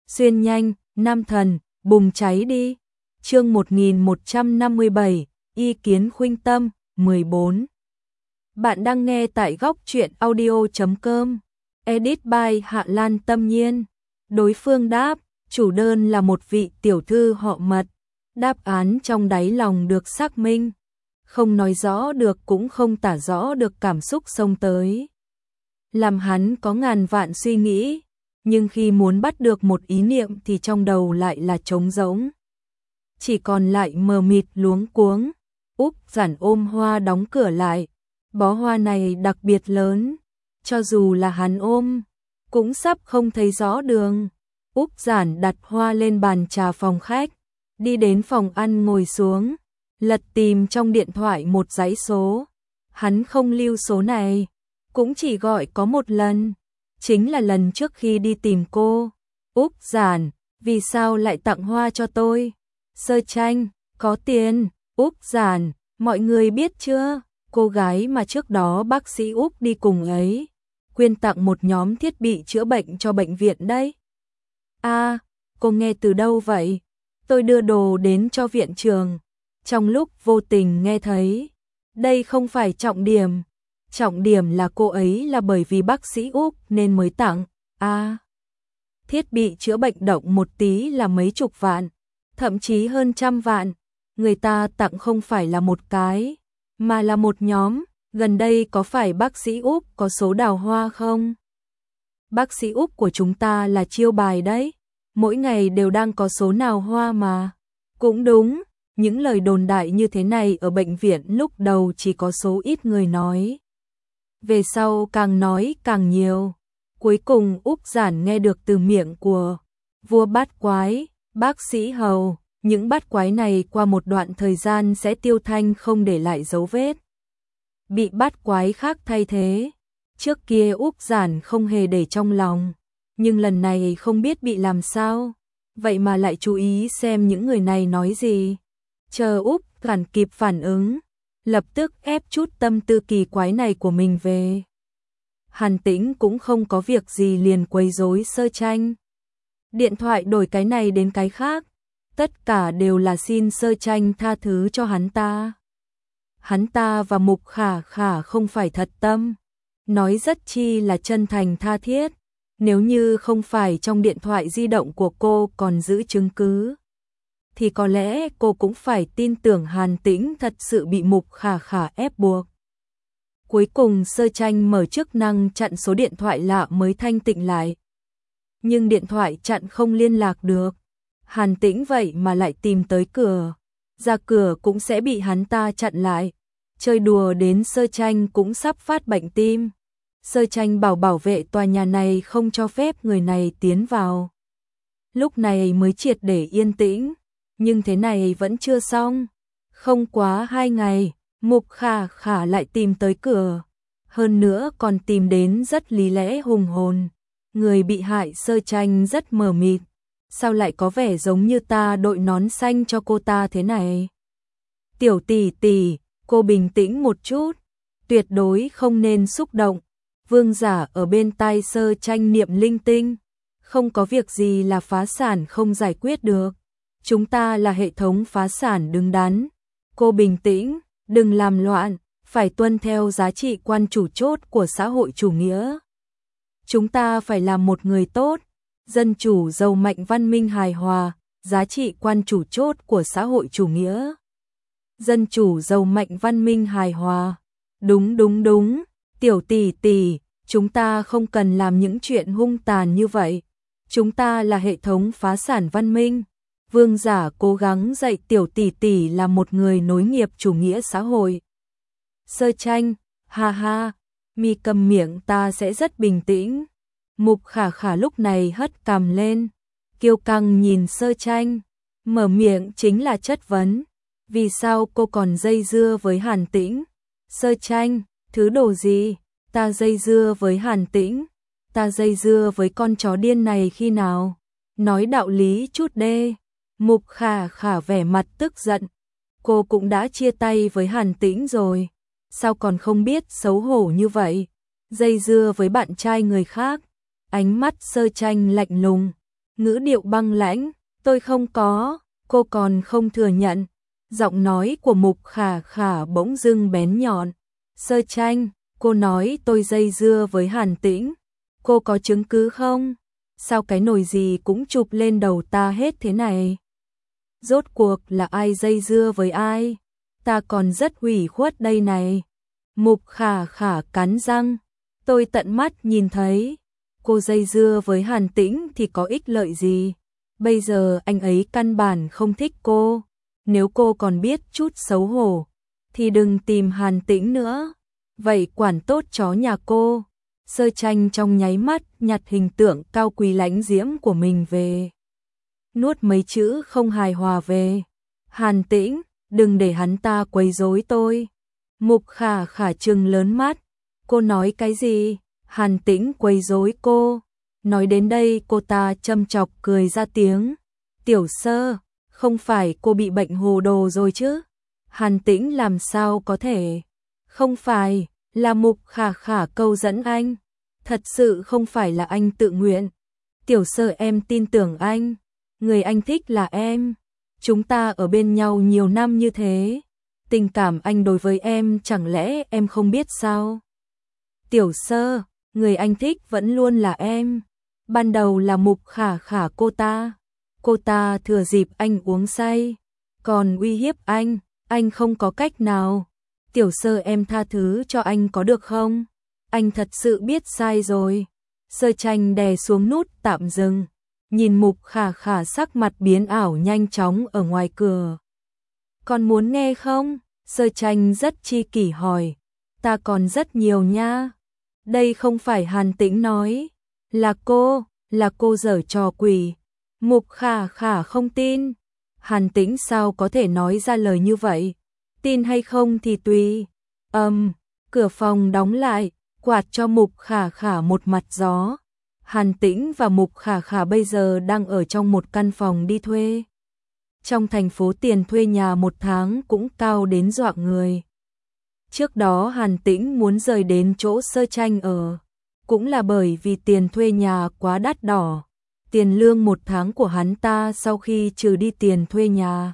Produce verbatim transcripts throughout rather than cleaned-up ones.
xuyên nhanh, nam thần, bùng cháy đi. Chương một nghìn một trăm năm mươi bảy, ý kiến khuynh tâm, mười bốn. Bạn đang nghe tại góc truyện audio chấm com. Edit by Hạ Lan Tâm Nhiên. Đối phương đáp, chủ đơn là một vị tiểu thư họ Mật. Đáp án trong đáy lòng được xác minh. Không nói rõ được cũng không tả rõ được cảm xúc xông tới. Làm hắn có ngàn vạn suy nghĩ, nhưng khi muốn bắt được một ý niệm thì trong đầu lại là trống rỗng. Chỉ còn lại mờ mịt luống cuống. Úc Giản ôm hoa đóng cửa lại. Bó hoa này đặc biệt lớn, cho dù là hắn ôm, cũng sắp không thấy rõ đường. Úc Giản đặt hoa lên bàn trà phòng khách, đi đến phòng ăn ngồi xuống, lật tìm trong điện thoại một dãy số. Hắn không lưu số này, cũng chỉ gọi có một lần, chính là lần trước khi đi tìm cô. Úc Giản, vì sao lại tặng hoa cho tôi? Sơ Tranh, có tiền. Úc Giản, mọi người biết chưa? Cô gái mà trước đó bác sĩ Úc đi cùng ấy, quyên tặng một nhóm thiết bị chữa bệnh cho bệnh viện đấy. À, cô nghe từ đâu vậy? Tôi đưa đồ đến cho viện trường, trong lúc vô tình nghe thấy. Đây không phải trọng điểm, trọng điểm là cô ấy là bởi vì bác sĩ Úc nên mới tặng. À, thiết bị chữa bệnh động một tí là mấy chục vạn, thậm chí hơn trăm vạn. Người ta tặng không phải là một cái, mà là một nhóm. Gần đây có phải bác sĩ Úc có số đào hoa không? Bác sĩ Úc của chúng ta là chiêu bài đấy, mỗi ngày đều đang có số nào hoa mà. Cũng đúng, những lời đồn đại như thế này ở bệnh viện lúc đầu chỉ có số ít người nói. Về sau càng nói càng nhiều. Cuối cùng Úc Giản nghe được từ miệng của vua bát quái, bác sĩ Hầu. Những bát quái này qua một đoạn thời gian sẽ tiêu thanh không để lại dấu vết, bị bát quái khác thay thế. Trước kia Úc Giản không hề để trong lòng, nhưng lần này không biết bị làm sao, vậy mà lại chú ý xem những người này nói gì. Chờ Úc Giản kịp phản ứng, lập tức ép chút tâm tư kỳ quái này của mình về. Hàn Tĩnh cũng không có việc gì liền quấy rối Sơ Tranh. Điện thoại đổi cái này đến cái khác, tất cả đều là xin Sơ Tranh tha thứ cho hắn ta. Hắn ta và Mục Khả Khả không phải thật tâm, nói rất chi là chân thành tha thiết. Nếu như không phải trong điện thoại di động của cô còn giữ chứng cứ, thì có lẽ cô cũng phải tin tưởng Hàn Tĩnh thật sự bị Mục Khả Khả ép buộc. Cuối cùng Sơ Tranh mở chức năng chặn số điện thoại lạ mới thanh tịnh lại. Nhưng điện thoại chặn không liên lạc được. Hàn Tĩnh vậy mà lại tìm tới cửa, ra cửa cũng sẽ bị hắn ta chặn lại. Chơi đùa đến Sơ Tranh cũng sắp phát bệnh tim. Sơ Tranh bảo bảo vệ tòa nhà này không cho phép người này tiến vào. Lúc này mới triệt để yên tĩnh, nhưng thế này vẫn chưa xong. Không quá hai ngày, Mục Khả Khả lại tìm tới cửa, hơn nữa còn tìm đến rất lý lẽ hùng hồn. Người bị hại Sơ Tranh rất mờ mịt. Sao lại có vẻ giống như ta đội nón xanh cho cô ta thế này? Tiểu tỷ tỷ, cô bình tĩnh một chút, tuyệt đối không nên xúc động. Vương Giả ở bên tai Sơ Tranh niệm linh tinh. Không có việc gì là phá sản không giải quyết được. Chúng ta là hệ thống phá sản đứng đắn. Cô bình tĩnh, đừng làm loạn, phải tuân theo giá trị quan chủ chốt của xã hội chủ nghĩa. Chúng ta phải làm một người tốt, dân chủ giàu mạnh văn minh hài hòa, giá trị quan chủ chốt của xã hội chủ nghĩa. Dân chủ giàu mạnh văn minh hài hòa. Đúng đúng đúng, tiểu tỷ tỷ, chúng ta không cần làm những chuyện hung tàn như vậy. Chúng ta là hệ thống phá sản văn minh. Vương Giả cố gắng dạy tiểu tỷ tỷ là một người nối nghiệp chủ nghĩa xã hội. Sơ Tranh, ha ha, mi cầm miệng, ta sẽ rất bình tĩnh. Mục Khả Khả lúc này hất cằm lên, kiêu căng nhìn Sơ Tranh, mở miệng chính là chất vấn. Vì sao cô còn dây dưa với Hàn Tĩnh? Sơ Tranh, thứ đồ gì? Ta dây dưa với Hàn Tĩnh? Ta dây dưa với con chó điên này khi nào? Nói đạo lý chút đê. Mục Khả Khả vẻ mặt tức giận. Cô cũng đã chia tay với Hàn Tĩnh rồi, sao còn không biết xấu hổ như vậy? Dây dưa với bạn trai người khác. Ánh mắt Sơ Tranh lạnh lùng, ngữ điệu băng lãnh, tôi không có, cô còn không thừa nhận. Giọng nói của Mục Khả Khả bỗng dưng bén nhọn. Sơ Tranh, cô nói tôi dây dưa với Hàn Tĩnh, cô có chứng cứ không? Sao cái nồi gì cũng chụp lên đầu ta hết thế này? Rốt cuộc là ai dây dưa với ai? Ta còn rất ủy khuất đây này. Mục Khả Khả cắn răng, tôi tận mắt nhìn thấy, cô dây dưa với Hàn Tĩnh thì có ích lợi gì? Bây giờ anh ấy căn bản không thích cô, nếu cô còn biết chút xấu hổ thì đừng tìm Hàn Tĩnh nữa. Vậy quản tốt chó nhà cô. Sơ Tranh trong nháy mắt nhặt hình tượng cao quý lãnh diễm của mình về. Nuốt mấy chữ không hài hòa về. Hàn Tĩnh, đừng để hắn ta quấy rối tôi. Mục Khả Khả trừng lớn mắt. Cô nói cái gì? Hàn Tĩnh quấy rối cô. Nói đến đây cô ta châm chọc cười ra tiếng. Tiểu Sơ, không phải cô bị bệnh hồ đồ rồi chứ? Hàn Tĩnh làm sao có thể? Không phải, là Mục Khả Khả câu dẫn anh. Thật sự không phải là anh tự nguyện. Tiểu Sơ, em tin tưởng anh. Người anh thích là em. Chúng ta ở bên nhau nhiều năm như thế. Tình cảm anh đối với em chẳng lẽ em không biết sao? Tiểu Sơ, người anh thích vẫn luôn là em. Ban đầu là Mục Khả Khả cô ta. Cô ta thừa dịp anh uống say, còn uy hiếp anh, anh không có cách nào. Tiểu Sơ, em tha thứ cho anh có được không? Anh thật sự biết sai rồi. Sơ Tranh đè xuống nút tạm dừng, nhìn Mục Khả Khả sắc mặt biến ảo nhanh chóng ở ngoài cửa. Còn muốn nghe không? Sơ Tranh rất chi kỷ hỏi. Ta còn rất nhiều nha. Đây không phải Hàn Tĩnh nói. Là cô, là cô giở trò quỷ. Mục Khả Khả không tin. Hàn Tĩnh sao có thể nói ra lời như vậy? Tin hay không thì tùy. Ầm, um, cửa phòng đóng lại, quạt cho Mục Khả Khả một mặt gió. Hàn Tĩnh và Mục Khả Khả bây giờ đang ở trong một căn phòng đi thuê. Trong thành phố tiền thuê nhà một tháng cũng cao đến dọa người. Trước đó Hàn Tĩnh muốn rời đến chỗ Sơ Tranh ở, cũng là bởi vì tiền thuê nhà quá đắt đỏ. Tiền lương một tháng của hắn ta sau khi trừ đi tiền thuê nhà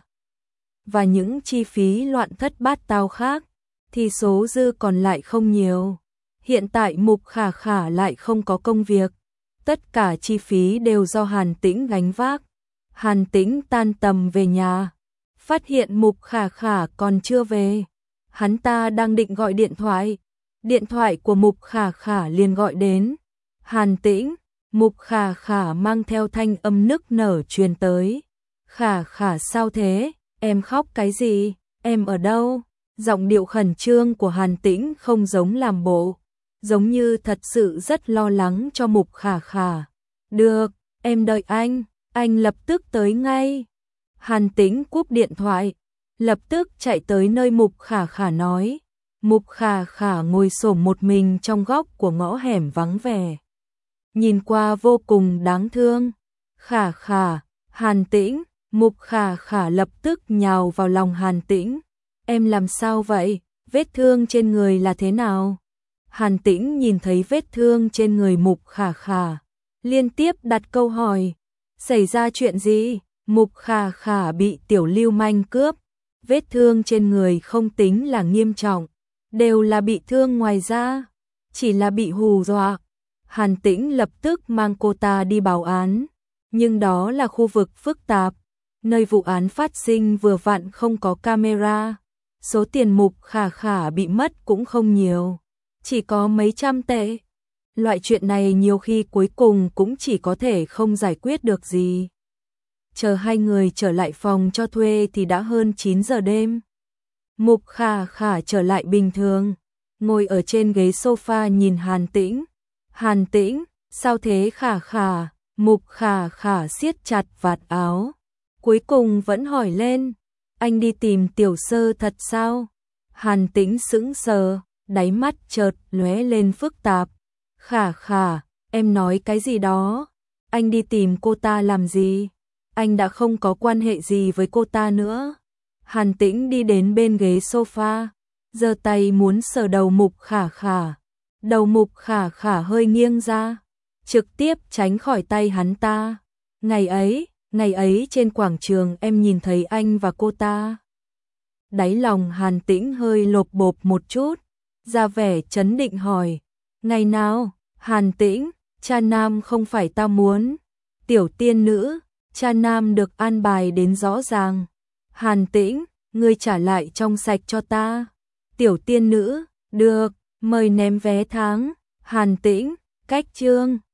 và những chi phí loạn thất bát tao khác, thì số dư còn lại không nhiều. Hiện tại Mục Khả Khả lại không có công việc, tất cả chi phí đều do Hàn Tĩnh gánh vác. Hàn Tĩnh tan tầm về nhà, phát hiện Mục Khả Khả còn chưa về. Hắn ta đang định gọi điện thoại, điện thoại của Mục Khả Khả liền gọi đến. Hàn Tĩnh, Mục Khả Khả mang theo thanh âm nức nở truyền tới. Khả Khả sao thế? Em khóc cái gì? Em ở đâu? Giọng điệu khẩn trương của Hàn Tĩnh không giống làm bộ, giống như thật sự rất lo lắng cho Mục Khả Khả. Được, em đợi anh, anh lập tức tới ngay. Hàn Tĩnh cúp điện thoại, lập tức chạy tới nơi Mục Khả Khả nói. Mục Khả Khả ngồi xổm một mình trong góc của ngõ hẻm vắng vẻ, nhìn qua vô cùng đáng thương. Khả Khả, Hàn Tĩnh. Mục Khả Khả lập tức nhào vào lòng Hàn Tĩnh. Em làm sao vậy? Vết thương trên người là thế nào? Hàn Tĩnh nhìn thấy vết thương trên người Mục Khả Khả, liên tiếp đặt câu hỏi. Xảy ra chuyện gì? Mục Khả Khả bị tiểu lưu manh cướp. Vết thương trên người không tính là nghiêm trọng, đều là bị thương ngoài da, chỉ là bị hù dọa. Hàn Tĩnh lập tức mang cô ta đi báo án, nhưng đó là khu vực phức tạp, nơi vụ án phát sinh vừa vặn không có camera. Số tiền Mục Khả Khả bị mất cũng không nhiều, chỉ có mấy trăm tệ. Loại chuyện này nhiều khi cuối cùng cũng chỉ có thể không giải quyết được gì. Chờ hai người trở lại phòng cho thuê thì đã hơn chín giờ đêm. Mục Khả Khả trở lại bình thường, ngồi ở trên ghế sofa nhìn Hàn Tĩnh. Hàn Tĩnh, sao thế Khả Khả? Mục Khả Khả siết chặt vạt áo, cuối cùng vẫn hỏi lên. Anh đi tìm Tiểu Sơ thật sao? Hàn Tĩnh sững sờ, đáy mắt chợt lóe lên phức tạp. Khả Khả, em nói cái gì đó? Anh đi tìm cô ta làm gì? Anh đã không có quan hệ gì với cô ta nữa. Hàn Tĩnh đi đến bên ghế sofa, giơ tay muốn sờ đầu Mục Khả Khả. Đầu Mục Khả Khả hơi nghiêng ra, trực tiếp tránh khỏi tay hắn ta. Ngày ấy, ngày ấy trên quảng trường em nhìn thấy anh và cô ta. Đáy lòng Hàn Tĩnh hơi lột bột một chút, ra vẻ trấn định hỏi, ngày nào? Hàn Tĩnh, cha nam không phải ta muốn. Tiểu tiên nữ, cha nam được an bài đến rõ ràng. Hàn Tĩnh, ngươi trả lại trong sạch cho ta. Tiểu tiên nữ, được, mời ném vé tháng. Hàn Tĩnh, cách chương.